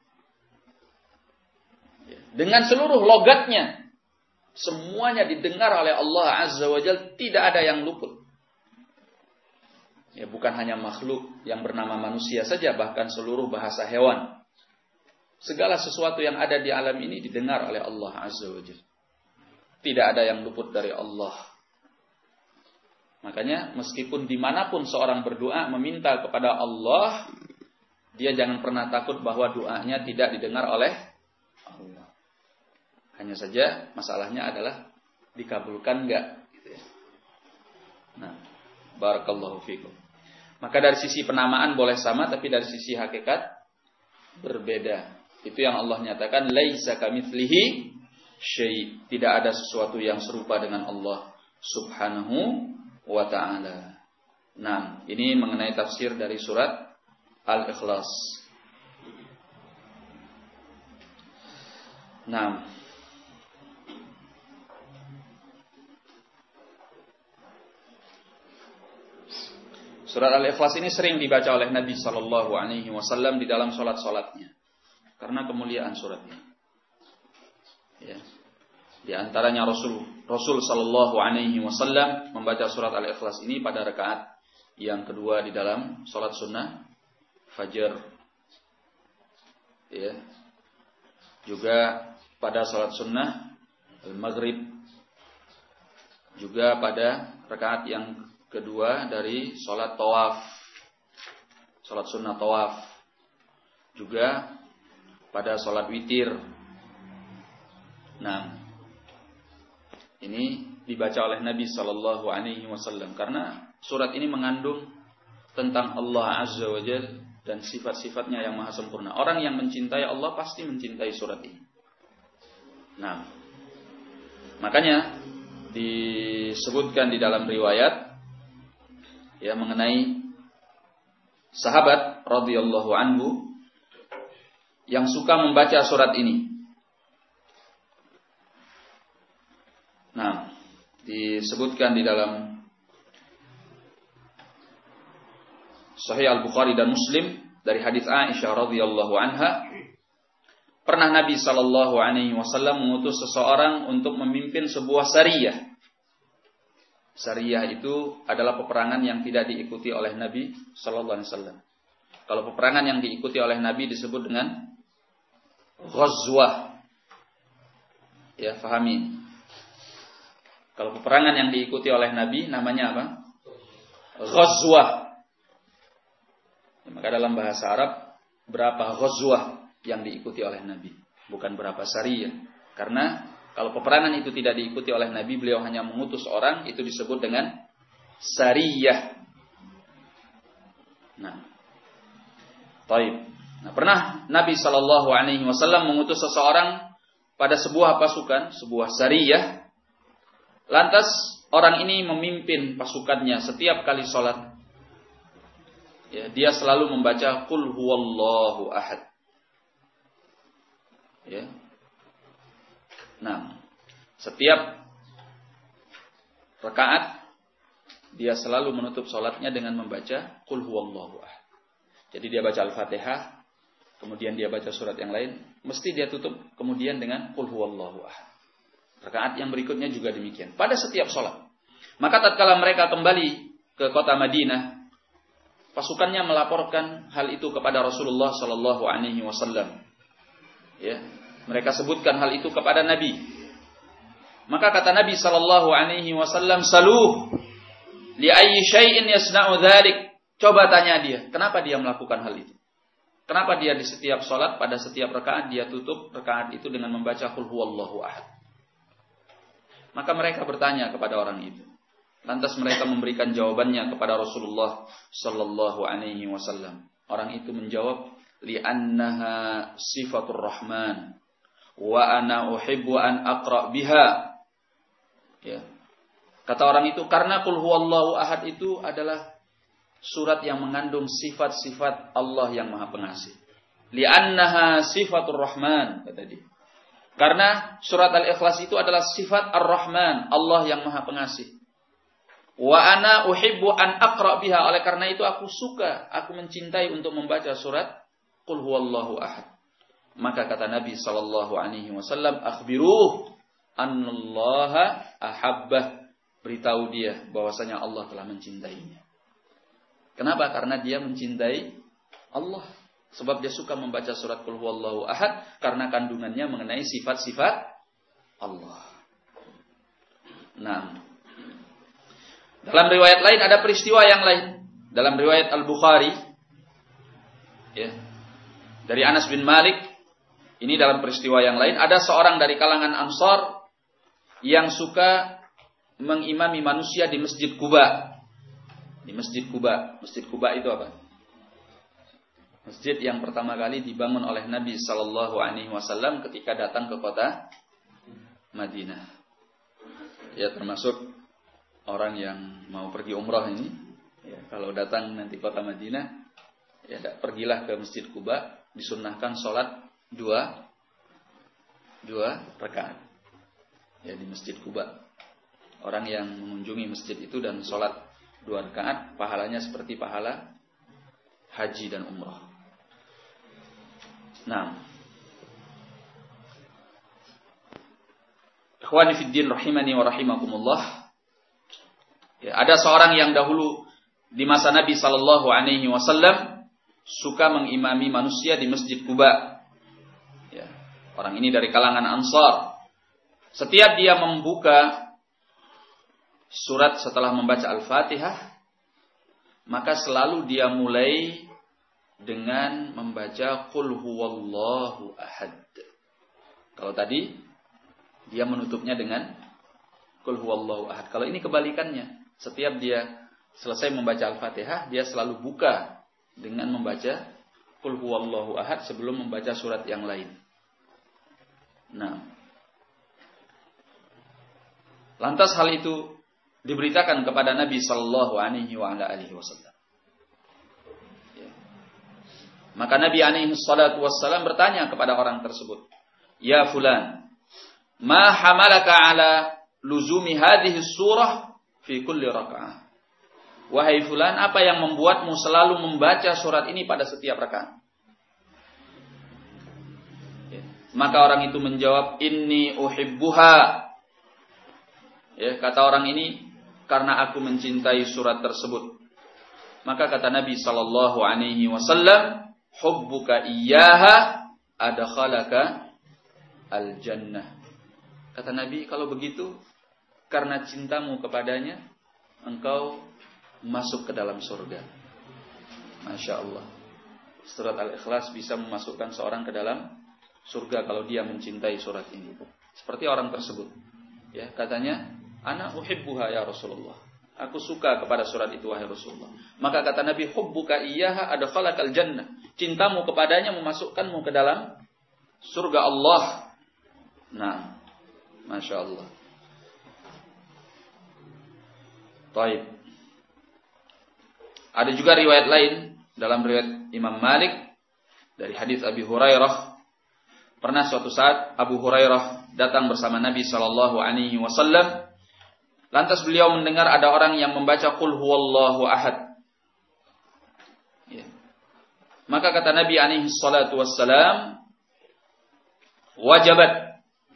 Dengan seluruh logatnya. Semuanya didengar oleh Allah Azza wa Jalla. Tidak ada yang luput. Ya, bukan hanya makhluk yang bernama manusia saja. Bahkan seluruh bahasa hewan. Segala sesuatu yang ada di alam ini didengar oleh Allah Azza wa Jalla. Tidak ada yang luput dari Allah. Makanya meskipun dimanapun seorang berdoa meminta kepada Allah, dia jangan pernah takut bahwa doanya tidak didengar oleh Allah. Hanya saja masalahnya adalah dikabulkan enggak. Gitu ya. Nah, barakallahu fikum. Maka dari sisi penamaan boleh sama, tapi dari sisi hakikat berbeda. Itu yang Allah nyatakan, laisa kamitslihi syai'. Tidak ada sesuatu yang serupa dengan Allah Subhanahu wa ta'ala. Nah, ini mengenai tafsir dari surat Al-Ikhlas. Nah, surat Al-Ikhlas ini sering dibaca oleh Nabi Sallallahu Alaihi Wasallam di dalam solat-solatnya karena kemuliaan suratnya. Ya. Di antaranya Rasul Sallallahu Alaihi Wasallam membaca surat Al-Ikhlas ini pada rakaat yang kedua di dalam solat sunnah Fajar. Ya. Juga pada salat sunnah Al-Maghrib, juga pada rakaat yang kedua dari salat tawaf, salat sunnah tawaf, juga pada salat witir. Nah, ini dibaca oleh Nabi Sallallahu Alaihi Wasallam karena surat ini mengandung tentang Allah Azza wa Jalla dan sifat-sifatnya yang maha sempurna. Orang yang mencintai Allah pasti mencintai surat ini. Nah, makanya disebutkan di dalam riwayat ya mengenai sahabat radhiyallahu anhu yang suka membaca surat ini. Nah, disebutkan di dalam Sahih Al-Bukhari dan Muslim dari hadis Aisyah radhiyallahu anha, pernah Nabi sallallahu alaihi wasallam mengutus seseorang untuk memimpin sebuah sariyah. Sariyah itu adalah peperangan yang tidak diikuti oleh Nabi sallallahu alaihi wasallam. Kalau peperangan yang diikuti oleh Nabi disebut dengan ghazwah. Ya, fahami. Kalau peperangan yang diikuti oleh Nabi namanya apa? Ghazwah. Maka dalam bahasa Arab berapa ghazwah yang diikuti oleh Nabi, bukan berapa sariyah. Karena kalau peperangan itu tidak diikuti oleh Nabi, beliau hanya mengutus orang, itu disebut dengan sariyah. Nah, taib. Nah, pernah Nabi Shallallahu Alaihi Wasallam mengutus seseorang pada sebuah pasukan, sebuah sariyah. Lantas orang ini memimpin pasukannya setiap kali sholat. Ya, dia selalu membaca Qul huwallahu ahad. Ya. Nah, setiap rakaat dia selalu menutup sholatnya dengan membaca Qul huwallahu ahad. Jadi dia baca Al-Fatihah, kemudian dia baca surat yang lain, mesti dia tutup kemudian dengan Qul huwallahu ahad. Rakaat yang berikutnya juga demikian. Pada setiap sholat. Maka tatkala mereka kembali ke kota Madinah, pasukannya melaporkan hal itu kepada Rasulullah Sallallahu Alaihi Wasallam. Ya, mereka sebutkan hal itu kepada Nabi. Maka kata Nabi Sallallahu Alaihi Wasallam, "Saluh, li ayyi syai'in yasna'u dzalik." Coba tanya dia, kenapa dia melakukan hal itu? Kenapa dia di setiap sholat pada setiap rakaat dia tutup rakaat itu dengan membaca Qul huwallahu ahad? Maka mereka bertanya kepada orang itu. Lantas mereka memberikan jawabannya kepada Rasulullah sallallahu alaihi wasallam. Orang itu menjawab, "Li'annaha sifatur rahman wa ana uhibbu an aqra biha." Ya. Kata orang itu, karena Qul huwallahu ahad itu adalah surat yang mengandung sifat-sifat Allah yang Maha Pengasih. Li'annaha sifatur rahman, kata dia. Karena surat Al-Ikhlas itu adalah sifat Ar-Rahman, Allah yang Maha Pengasih. Wa ana uhibbu an aqra biha, oleh karena itu aku suka, aku mencintai untuk membaca surat Qul huwallahu ahad. Maka kata Nabi sallallahu alaihi wasallam, akhbiruh annallaha ahabbah, beritahu dia bahwasanya Allah telah mencintainya. Kenapa? Karena dia mencintai Allah. Sebab dia suka membaca surat Qul huwallahu ahad karena kandungannya mengenai sifat-sifat Allah. Nah, dalam riwayat lain ada peristiwa yang lain. Dalam riwayat Al-Bukhari, ya, dari Anas bin Malik, ini dalam peristiwa yang lain, ada seorang dari kalangan Ansar yang suka mengimami manusia di Masjid Quba. Di Masjid Quba. Masjid Quba itu apa? Masjid yang pertama kali dibangun oleh Nabi Sallallahu Alaihi Wasallam ketika datang ke kota Madinah. Ya, termasuk orang yang mau pergi umrah ini, ya, kalau datang nanti kota Madinah, Ya, pergilah ke Masjid Quba, disunnahkan sholat dua rakaat. Ya, di Masjid Quba. Orang yang mengunjungi masjid itu dan sholat 2 rakaat, pahalanya seperti pahala haji dan umrah. Nah, ikhwani fiddin rahimani wa rahimakumullah. Ya, ada seorang yang dahulu di masa Nabi sallallahu alaihi wasallam suka mengimami manusia di Masjid Quba. Ya, orang ini dari kalangan Ansar. Setiap dia membuka surat setelah membaca Al-Fatihah, maka selalu dia mulai dengan membaca Qul huwallahu ahad. Kalau tadi dia menutupnya dengan Qul huwallahu ahad. Kalau ini kebalikannya. Setiap dia selesai membaca Al-Fatihah, dia selalu buka dengan membaca Qul huwallahu ahad sebelum membaca surat yang lain. Nah, lantas hal itu diberitakan kepada Nabi sallallahu alaihi wasallam. Maka Nabi alaihi salatu wassalam bertanya kepada orang tersebut, "Ya fulan, ma hamalaka ala luzumi hadhihi surah fi kulli raka'ah?" Wahai fulan, apa yang membuatmu selalu membaca surat ini pada setiap rakaat? Maka orang itu menjawab, "Inni uhibbuha." Ya, kata orang ini, karena aku mencintai surat tersebut. Maka kata Nabi sallallahu alaihi wasallam, "Hubbuka iyyaha adkhalaka al-jannah." Kata Nabi, kalau begitu karena cintamu kepadanya engkau masuk ke dalam surga. Masya Allah. Surat Al-Ikhlas bisa memasukkan seorang ke dalam surga kalau dia mencintai surat ini. Seperti orang tersebut. Ya, katanya, "Ana uhibbuha ya Rasulullah." Aku suka kepada surat itu wahai Rasulullah. Maka kata Nabi, "Hubbuka iyyaha adkhalakal jannah." Cintamu kepadanya memasukkanmu ke dalam surga Allah. Nah, Masya Allah. Taib. Ada juga riwayat lain dalam riwayat Imam Malik dari hadis Abi Hurairah. Pernah suatu saat Abu Hurairah datang bersama Nabi sallallahu alaihi wasallam. Lantas beliau mendengar ada orang yang membaca Qul huwallahu ahad. Ya. Maka kata Nabi alaihi salatu wassalam, "Wajabat."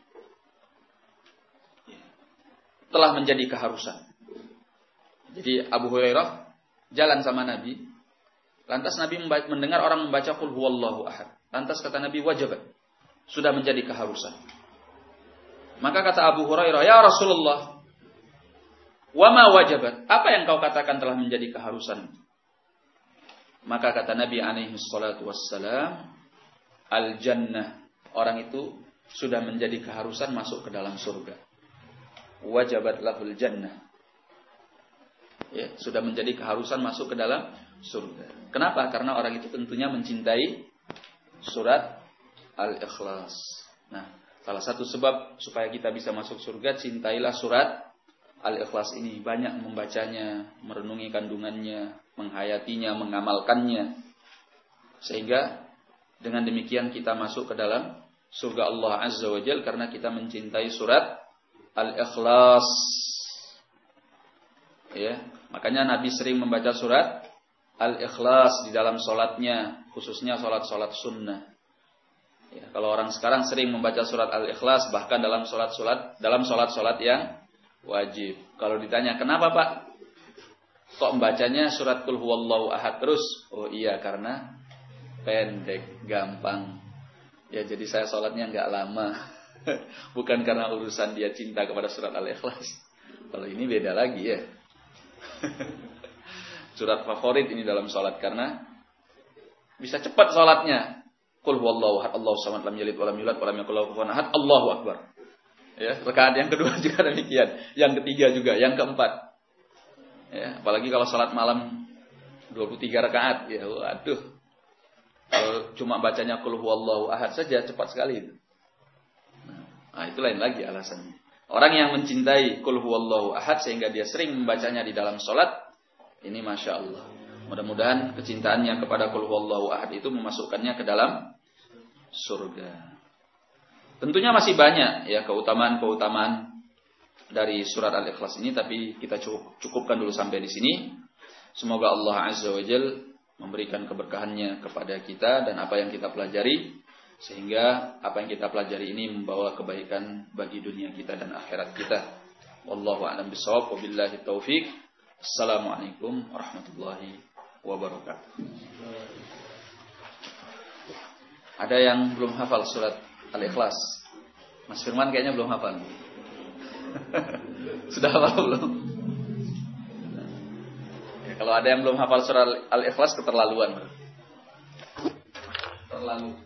Telah menjadi keharusan. Jadi Abu Hurairah jalan sama Nabi. Lantas Nabi mendengar orang membaca Qul huwallahu ahad. Lantas kata Nabi, "Wajabat." Sudah menjadi keharusan. Maka kata Abu Hurairah, "Ya Rasulullah, wa ma wajabat?" Apa yang kau katakan telah menjadi keharusan? Maka kata Nabi alaihi salatu wassalam, "Al-jannah." Orang itu sudah menjadi keharusan masuk ke dalam surga. Wajabat lahul jannah. Ya, sudah menjadi keharusan masuk ke dalam surga. Kenapa? Karena orang itu tentunya mencintai surat Al-Ikhlas. Nah, salah satu sebab supaya kita bisa masuk surga, cintailah surat Al-Ikhlas ini. Banyak membacanya, merenungi kandungannya, menghayatinya, mengamalkannya. Sehingga dengan demikian kita masuk ke dalam surga Allah Azza wa Jalla karena kita mencintai surat Al-Ikhlas. Ya, makanya Nabi sering membaca surat Al-Ikhlas di dalam sholatnya, khususnya sholat-sholat sunnah. Ya, kalau orang sekarang sering membaca surat Al-Ikhlas bahkan dalam sholat-sholat yang wajib. Kalau ditanya, "Kenapa Pak? Kok membacanya surat Qul huwallahu ahad terus?" Oh iya, karena pendek, gampang. Ya, jadi saya sholatnya nggak lama. Bukan karena urusan dia cinta kepada surat Al-Ikhlas. Kalau ini beda lagi ya. Surat favorit ini dalam sholat karena bisa cepat sholatnya. Qul huwallahu ahad, Allahu samad, lam yalid walam yulad walam yakul lahu kufuwan ahad, Allahu akbar. Ya, rakaat yang kedua juga demikian, yang ketiga juga, yang keempat. Ya, apalagi kalau sholat malam 23 rakaat, ya waduh. Kalau cuma bacanya Qul huwallahu ahad saja cepat sekali. Nah, itu lain lagi alasannya. Orang yang mencintai Qul huwallahu ahad sehingga dia sering membacanya di dalam sholat, ini Masya Allah. Mudah-mudahan kecintaannya kepada qul huwallahu ahad itu memasukkannya ke dalam surga. Tentunya masih banyak ya keutamaan-keutamaan dari surat Al-Ikhlas ini, tapi kita cukupkan dulu sampai di sini. Semoga Allah Azza wa Jalla memberikan keberkahannya kepada kita dan apa yang kita pelajari, sehingga apa yang kita pelajari ini membawa kebaikan bagi dunia kita dan akhirat kita. Wallahu a'lam bishawab, wabillahi taufik. Assalamualaikum warahmatullahi wabarakatuh. Ada yang belum hafal surat Al-Ikhlas? Mas Firman kayaknya belum hafal. Sudah hafal belum? Ya, kalau ada yang belum hafal surat Al-Ikhlas, keterlaluan. Terlalu